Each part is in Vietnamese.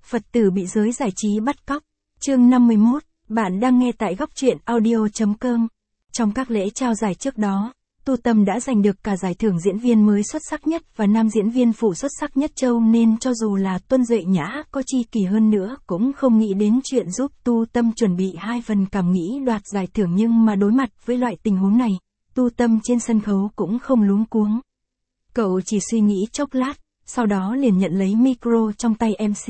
Phật tử bị giới giải trí bắt cóc. Chương 51, bạn đang nghe tại góc truyện audio.com. Trong các lễ trao giải trước đó, Tu Tâm đã giành được cả giải thưởng diễn viên mới xuất sắc nhất và nam diễn viên phụ xuất sắc nhất châu, nên cho dù là Tuân Duệ Nhã có chi kỷ hơn nữa cũng không nghĩ đến chuyện giúp Tu Tâm chuẩn bị 2 phần cảm nghĩ đoạt giải thưởng, nhưng mà đối mặt với loại tình huống này, Tu Tâm trên sân khấu cũng không luống cuống. Cậu chỉ suy nghĩ chốc lát, sau đó liền nhận lấy micro trong tay MC.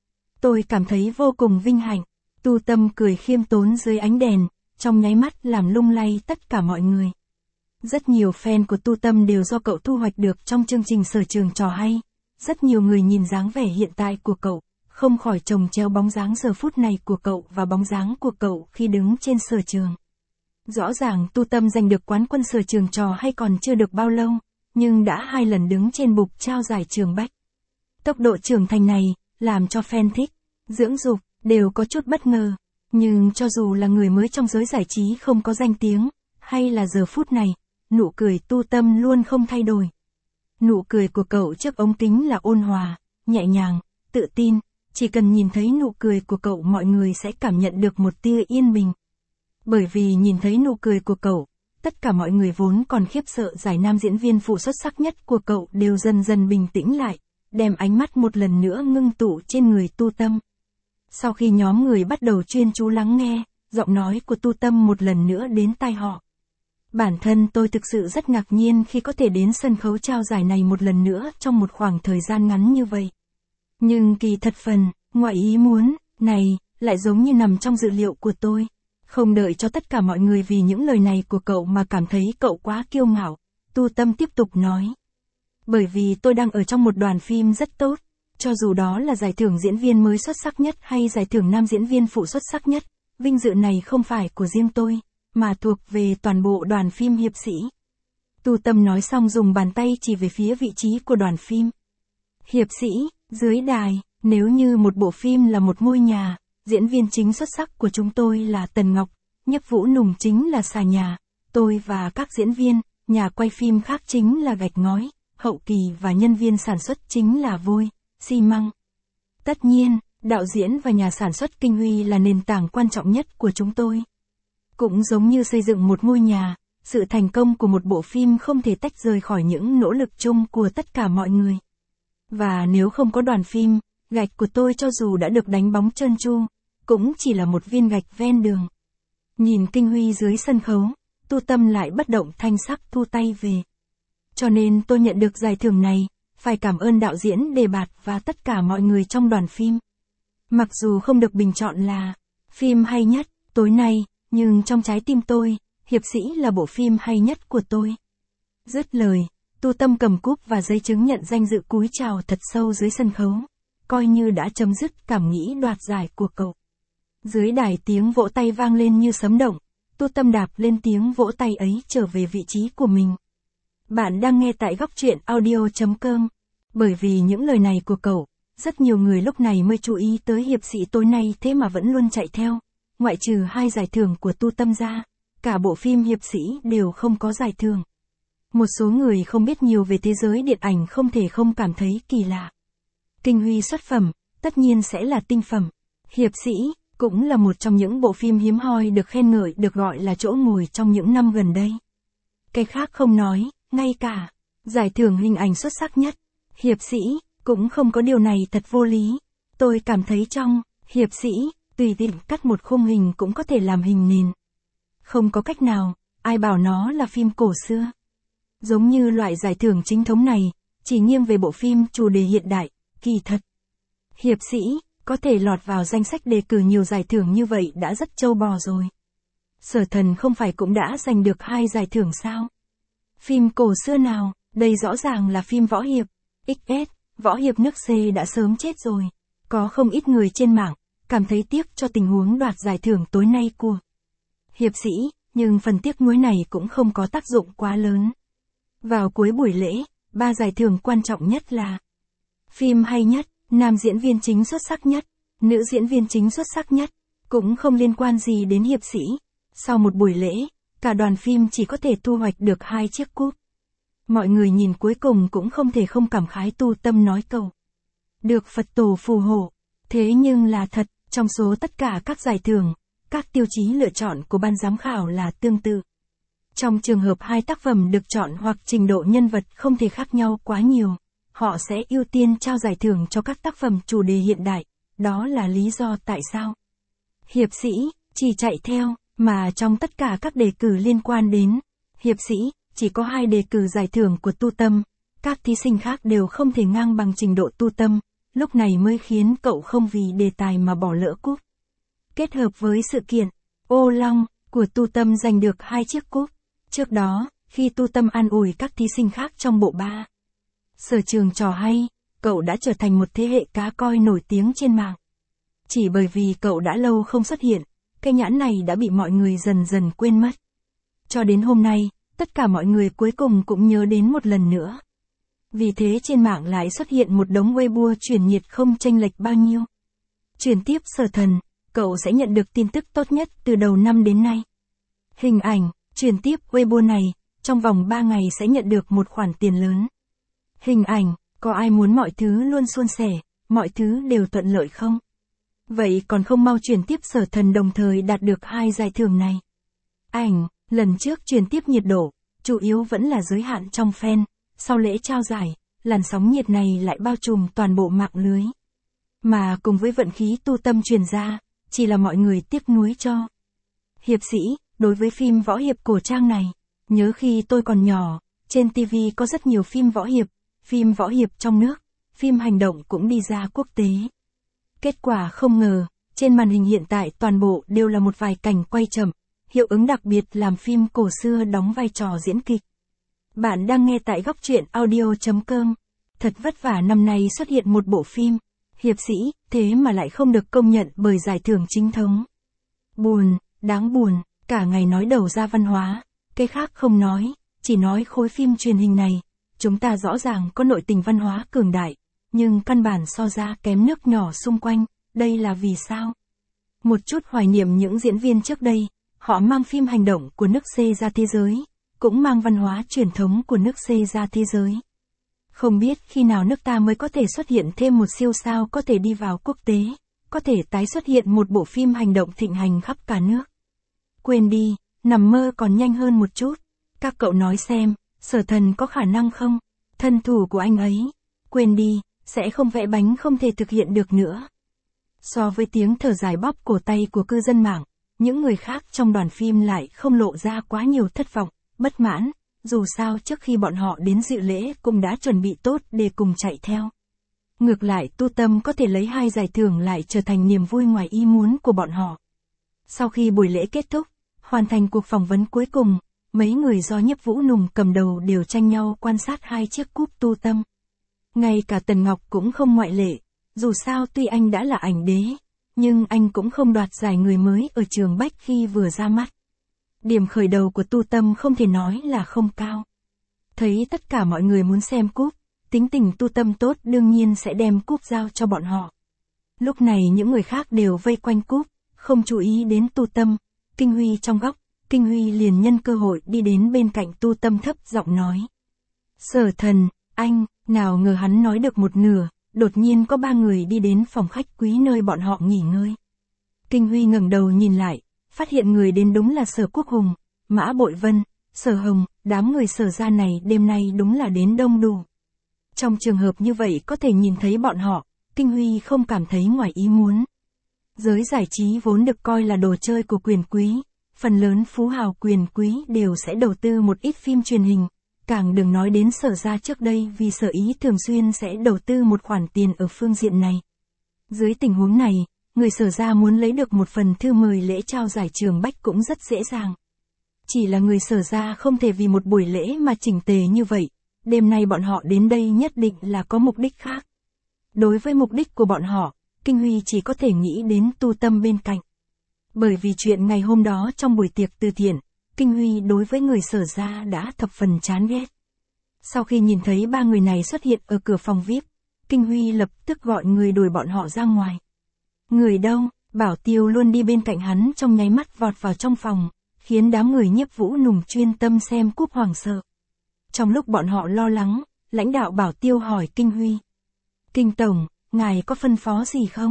Tôi cảm thấy vô cùng vinh hạnh. Tu Tâm cười khiêm tốn dưới ánh đèn, trong nháy mắt làm lung lay tất cả mọi người. Rất nhiều fan của Tu Tâm đều do cậu thu hoạch được trong chương trình Sở Trường Trò Hay. Rất nhiều người nhìn dáng vẻ hiện tại của cậu, không khỏi chồng chéo bóng dáng giờ phút này của cậu và bóng dáng của cậu khi đứng trên sở trường. Rõ ràng Tu Tâm giành được quán quân Sở Trường Trò Hay còn chưa được bao lâu, nhưng đã 2 lần đứng trên bục trao giải Trường Bách. Tốc độ trưởng thành này, làm cho fan thích, dưỡng dục, đều có chút bất ngờ. Nhưng cho dù là người mới trong giới giải trí không có danh tiếng, hay là giờ phút này, nụ cười Tu Tâm luôn không thay đổi. Nụ cười của cậu trước ống kính là ôn hòa, nhẹ nhàng, tự tin, chỉ cần nhìn thấy nụ cười của cậu mọi người sẽ cảm nhận được một tia yên bình. Bởi vì nhìn thấy nụ cười của cậu, tất cả mọi người vốn còn khiếp sợ giải nam diễn viên phụ xuất sắc nhất của cậu đều dần dần bình tĩnh lại, đem ánh mắt một lần nữa ngưng tụ trên người Tu Tâm. Sau khi nhóm người bắt đầu chuyên chú lắng nghe, giọng nói của Tu Tâm một lần nữa đến tai họ. Bản thân tôi thực sự rất ngạc nhiên khi có thể đến sân khấu trao giải này một lần nữa trong một khoảng thời gian ngắn như vậy. Nhưng kỳ thật phần, ngoại ý muốn, này, lại giống như nằm trong dự liệu của tôi. Không đợi cho tất cả mọi người vì những lời này của cậu mà cảm thấy cậu quá kiêu ngạo, Tu Tâm tiếp tục nói. Bởi vì tôi đang ở trong một đoàn phim rất tốt, cho dù đó là giải thưởng diễn viên mới xuất sắc nhất hay giải thưởng nam diễn viên phụ xuất sắc nhất, vinh dự này không phải của riêng tôi, mà thuộc về toàn bộ đoàn phim Hiệp Sĩ. Tu Tâm nói xong dùng bàn tay chỉ về phía vị trí của đoàn phim. Hiệp Sĩ, dưới đài, nếu như một bộ phim là một ngôi nhà, diễn viên chính xuất sắc của chúng tôi là Tần Ngọc, Nhấp Vũ Nùng chính là xà nhà, tôi và các diễn viên, nhà quay phim khác chính là gạch ngói, hậu kỳ và nhân viên sản xuất chính là vôi, xi măng. Tất nhiên, đạo diễn và nhà sản xuất Kinh Huy là nền tảng quan trọng nhất của chúng tôi. Cũng giống như xây dựng một ngôi nhà, sự thành công của một bộ phim không thể tách rời khỏi những nỗ lực chung của tất cả mọi người. Và nếu không có đoàn phim, gạch của tôi cho dù đã được đánh bóng trơn tru, cũng chỉ là một viên gạch ven đường. Nhìn Kinh Huy dưới sân khấu, Tu Tâm lại bất động thanh sắc thu tay về. Cho nên tôi nhận được giải thưởng này, phải cảm ơn đạo diễn Đề Bạt và tất cả mọi người trong đoàn phim. Mặc dù không được bình chọn là phim hay nhất tối nay, nhưng trong trái tim tôi, Hiệp Sĩ là bộ phim hay nhất của tôi. Dứt lời, Tu Tâm cầm cúp và giấy chứng nhận danh dự cúi chào thật sâu dưới sân khấu, coi như đã chấm dứt cảm nghĩ đoạt giải của cậu. Dưới đài tiếng vỗ tay vang lên như sấm động, Tu Tâm đạp lên tiếng vỗ tay ấy trở về vị trí của mình. Bạn đang nghe tại góc truyện audio.com. Bởi vì những lời này của cậu, rất nhiều người lúc này mới chú ý tới Hiệp Sĩ tối nay, thế mà vẫn luôn chạy theo. Ngoại trừ 2 giải thưởng của Tu Tâm ra, cả bộ phim Hiệp Sĩ đều không có giải thưởng. Một số người không biết nhiều về thế giới điện ảnh không thể không cảm thấy kỳ lạ. Kinh Huy xuất phẩm, tất nhiên sẽ là tinh phẩm. Hiệp Sĩ cũng là một trong những bộ phim hiếm hoi được khen ngợi, được gọi là chỗ ngồi trong những năm gần đây. Cái khác không nói, ngay cả giải thưởng hình ảnh xuất sắc nhất, Hiệp Sĩ cũng không có, điều này thật vô lý. Tôi cảm thấy trong Hiệp Sĩ, tùy tiện cắt một khung hình cũng có thể làm hình nền. Không có cách nào, ai bảo nó là phim cổ xưa. Giống như loại giải thưởng chính thống này, chỉ nghiêng về bộ phim chủ đề hiện đại, kỳ thật. Hiệp Sĩ có thể lọt vào danh sách đề cử nhiều giải thưởng như vậy đã rất trâu bò rồi. Sở Thần không phải cũng đã giành được 2 giải thưởng sao? Phim cổ xưa nào, đây rõ ràng là phim võ hiệp. XS, võ hiệp nước C đã sớm chết rồi. Có không ít người trên mạng cảm thấy tiếc cho tình huống đoạt giải thưởng tối nay của Hiệp Sĩ, nhưng phần tiếc nuối này cũng không có tác dụng quá lớn. Vào cuối buổi lễ, 3 giải thưởng quan trọng nhất là phim hay nhất, nam diễn viên chính xuất sắc nhất, nữ diễn viên chính xuất sắc nhất, cũng không liên quan gì đến Hiệp Sĩ. Sau một buổi lễ, cả đoàn phim chỉ có thể thu hoạch được 2 chiếc cúp. Mọi người nhìn cuối cùng cũng không thể không cảm khái Tu Tâm nói câu. Được Phật tổ phù hộ, Thế nhưng là thật, trong số tất cả các giải thưởng, các tiêu chí lựa chọn của ban giám khảo là tương tự. Trong trường hợp hai tác phẩm được chọn hoặc trình độ nhân vật không thể khác nhau quá nhiều, họ sẽ ưu tiên trao giải thưởng cho các tác phẩm chủ đề hiện đại, đó là lý do tại sao. Hiệp sĩ, chỉ chạy theo, mà trong tất cả các đề cử liên quan đến hiệp sĩ, chỉ có 2 đề cử giải thưởng của Tu Tâm, các thí sinh khác đều không thể ngang bằng trình độ Tu Tâm, lúc này mới khiến cậu không vì đề tài mà bỏ lỡ cúp. Kết hợp với sự kiện, Ô Long, của Tu Tâm giành được 2 chiếc cúp. Trước đó, khi Tu Tâm an ủi các thí sinh khác trong bộ ba sở trường trò hay, cậu đã trở thành một thế hệ cá coi nổi tiếng trên mạng. Chỉ bởi vì cậu đã lâu không xuất hiện, cái nhãn này đã bị mọi người dần dần quên mất. Cho đến hôm nay, tất cả mọi người cuối cùng cũng nhớ đến một lần nữa. Vì thế trên mạng lại xuất hiện một đống Weibo truyền nhiệt không chênh lệch bao nhiêu. Chuyển tiếp Sở Thần, cậu sẽ nhận được tin tức tốt nhất từ đầu năm đến nay. Hình ảnh, chuyển tiếp Weibo này, trong vòng 3 ngày sẽ nhận được một khoản tiền lớn. Hình ảnh, có ai muốn mọi thứ luôn suôn sẻ, mọi thứ đều thuận lợi không? Vậy còn không mau chuyển tiếp Sở Thần đồng thời đạt được 2 giải thưởng này. Ảnh, lần trước chuyển tiếp nhiệt độ, chủ yếu vẫn là giới hạn trong fan, sau lễ trao giải, làn sóng nhiệt này lại bao trùm toàn bộ mạng lưới. Mà cùng với vận khí Tu Tâm truyền ra, chỉ là mọi người tiếc nuối cho. Hiệp sĩ, đối với phim võ hiệp cổ trang này, nhớ khi tôi còn nhỏ, trên TV có rất nhiều phim võ hiệp trong nước, phim hành động cũng đi ra quốc tế. Kết quả không ngờ, trên màn hình hiện tại toàn bộ đều là một vài cảnh quay chậm, hiệu ứng đặc biệt làm phim cổ xưa đóng vai trò diễn kịch. Bạn đang nghe tại góc truyện audio.com. Thật vất vả năm nay xuất hiện một bộ phim, hiệp sĩ, thế mà lại không được công nhận bởi giải thưởng chính thống. Buồn, đáng buồn, cả ngày nói đầu ra văn hóa, cái khác không nói, chỉ nói khối phim truyền hình này, chúng ta rõ ràng có nội tình văn hóa cường đại, nhưng căn bản so ra kém nước nhỏ xung quanh, đây là vì sao? Một chút hoài niệm những diễn viên trước đây, họ mang phim hành động của nước C ra thế giới, cũng mang văn hóa truyền thống của nước C ra thế giới. Không biết khi nào nước ta mới có thể xuất hiện thêm một siêu sao có thể đi vào quốc tế, có thể tái xuất hiện một bộ phim hành động thịnh hành khắp cả nước. Quên đi, nằm mơ còn nhanh hơn một chút. Các cậu nói xem, Sở Thần có khả năng không? Thân thủ của anh ấy, quên đi, sẽ không vẽ bánh không thể thực hiện được nữa. So với tiếng thở dài bóp cổ tay của cư dân mạng, những người khác trong đoàn phim lại không lộ ra quá nhiều thất vọng, bất mãn, dù sao trước khi bọn họ đến dự lễ cũng đã chuẩn bị tốt để cùng chạy theo. Ngược lại Tu Tâm có thể lấy 2 giải thưởng lại trở thành niềm vui ngoài ý muốn của bọn họ. Sau khi buổi lễ kết thúc, hoàn thành cuộc phỏng vấn cuối cùng, mấy người do Nhiếp Vũ Nùng cầm đầu đều tranh nhau quan sát 2 chiếc cúp Tu Tâm. Ngay cả Tần Ngọc cũng không ngoại lệ, dù sao tuy anh đã là ảnh đế, nhưng anh cũng không đoạt giải người mới ở trường Bách khi vừa ra mắt. Điểm khởi đầu của Tu Tâm không thể nói là không cao. Thấy tất cả mọi người muốn xem cúp, tính tình Tu Tâm tốt đương nhiên sẽ đem cúp giao cho bọn họ. Lúc này những người khác đều vây quanh cúp, không chú ý đến Tu Tâm. Kinh Huy trong góc, Kinh Huy liền nhân cơ hội đi đến bên cạnh Tu Tâm thấp giọng nói. Sở Thần, anh, nào ngờ hắn nói được một nửa, đột nhiên có 3 người đi đến phòng khách quý nơi bọn họ nghỉ ngơi. Kinh Huy ngẩng đầu nhìn lại, phát hiện người đến đúng là Sở Quốc Hùng, Mã Bội Vân, Sở Hồng, đám người Sở gia này đêm nay đúng là đến đông đủ. Trong trường hợp như vậy có thể nhìn thấy bọn họ, Kinh Huy không cảm thấy ngoài ý muốn. Giới giải trí vốn được coi là đồ chơi của quyền quý, phần lớn phú hào quyền quý đều sẽ đầu tư một ít phim truyền hình, càng đừng nói đến Sở gia trước đây vì Sở Ý thường xuyên sẽ đầu tư một khoản tiền ở phương diện này. Dưới tình huống này, người Sở gia muốn lấy được một phần thư mời lễ trao giải Trường Bách cũng rất dễ dàng. Chỉ là người Sở gia không thể vì một buổi lễ mà chỉnh tề như vậy, đêm nay bọn họ đến đây nhất định là có mục đích khác. Đối với mục đích của bọn họ, Kinh Huy chỉ có thể nghĩ đến Tu Tâm bên cạnh. Bởi vì chuyện ngày hôm đó trong buổi tiệc từ thiện, Kinh Huy đối với người Sở gia đã thập phần chán ghét. Sau khi nhìn thấy 3 người này xuất hiện ở cửa phòng VIP, Kinh Huy lập tức gọi người đuổi bọn họ ra ngoài. Người đâu? Bảo Tiêu luôn đi bên cạnh hắn trong nháy mắt vọt vào trong phòng, khiến đám người Nhiếp Vũ Nùng chuyên tâm xem cúp hoảng sợ. Trong lúc bọn họ lo lắng, lãnh đạo Bảo Tiêu hỏi Kinh Huy. Kinh Tổng, ngài có phân phó gì không?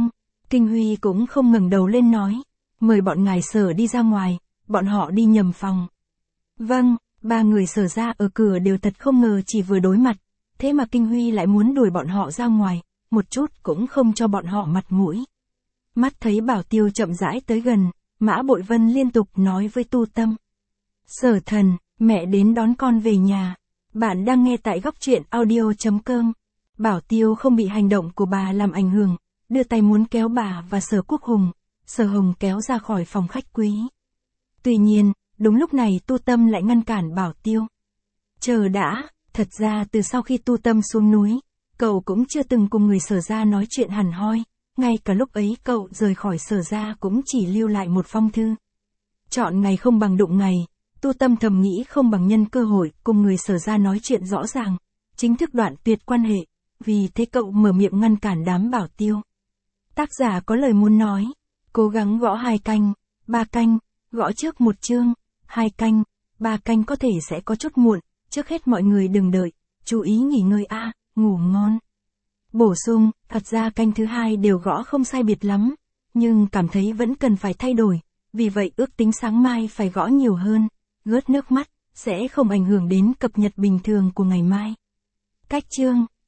Kinh Huy cũng không ngẩng đầu lên nói, mời bọn ngài Sở đi ra ngoài, bọn họ đi nhầm phòng. Vâng, ba người Sở ra ở cửa đều thật không ngờ chỉ vừa đối mặt, thế mà Kinh Huy lại muốn đuổi bọn họ ra ngoài, một chút cũng không cho bọn họ mặt mũi. Mắt thấy Bảo Tiêu chậm rãi tới gần, Mã Bội Vân liên tục nói với Tu Tâm. Sở thần, mẹ đến đón con về nhà. Bạn đang nghe tại góc truyện audio.com. Bảo Tiêu không bị hành động của bà làm ảnh hưởng, đưa tay muốn kéo bà và Sở Quốc Hùng, Sở Hồng kéo ra khỏi phòng khách quý. Tuy nhiên, đúng lúc này Tu Tâm lại ngăn cản Bảo Tiêu. Chờ đã, thật ra từ sau khi Tu Tâm xuống núi, cậu cũng chưa từng cùng người Sở ra nói chuyện hẳn hoi, ngay cả lúc ấy cậu rời khỏi Sở ra cũng chỉ lưu lại một phong thư. Chọn ngày không bằng đụng ngày, Tu Tâm thầm nghĩ không bằng nhân cơ hội cùng người Sở ra nói chuyện rõ ràng, chính thức đoạn tuyệt quan hệ, vì thế cậu mở miệng ngăn cản đám Bảo Tiêu. Tác giả có lời muốn nói, cố gắng gõ 2 canh, 3 canh, gõ trước 1 chương, 2 canh, 3 canh có thể sẽ có chút muộn, trước hết mọi người đừng đợi, chú ý nghỉ ngơi ngủ ngon. Bổ sung, thật ra canh thứ 2 đều gõ không sai biệt lắm, nhưng cảm thấy vẫn cần phải thay đổi, vì vậy ước tính sáng mai phải gõ nhiều hơn, gớt nước mắt, sẽ không ảnh hưởng đến cập nhật bình thường của ngày mai. Cách chương